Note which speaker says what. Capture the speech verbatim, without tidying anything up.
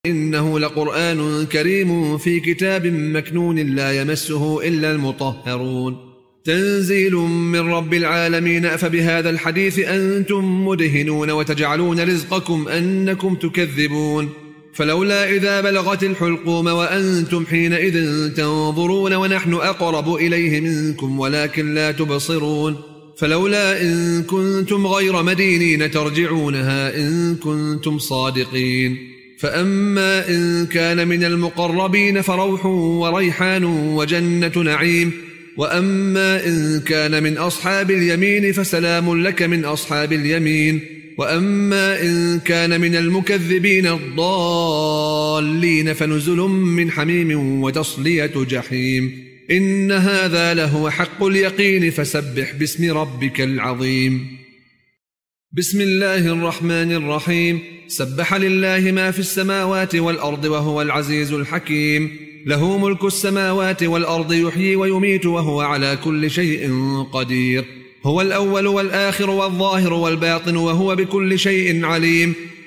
Speaker 1: إنه لقرآن كريم في كتاب مكنون لا يمسه إلا المطهرون تنزيل من رب العالمين أفبهذا الحديث أنتم مدهنون وتجعلون رزقكم أنكم تكذبون فلولا إذا بلغت الحلقوم وأنتم حينئذ تنظرون ونحن أقرب إليه منكم ولكن لا تبصرون فلولا إن كنتم غير مدينين ترجعونها إن كنتم صادقين فأما إن كان من المقربين فروح وريحان وجنة نعيم وأما إن كان من أصحاب اليمين فسلام لك من أصحاب اليمين وأما إن كان من المكذبين الضالين فنزل من حميم وتصلية جحيم إن هذا لهو حق اليقين فسبح باسم ربك العظيم بسم الله الرحمن الرحيم سبح لله ما في السماوات والأرض وهو العزيز الحكيم له ملك السماوات والأرض يحيي ويميت وهو على كل شيء قدير هو الأول والآخر والظاهر والباطن وهو بكل شيء عليم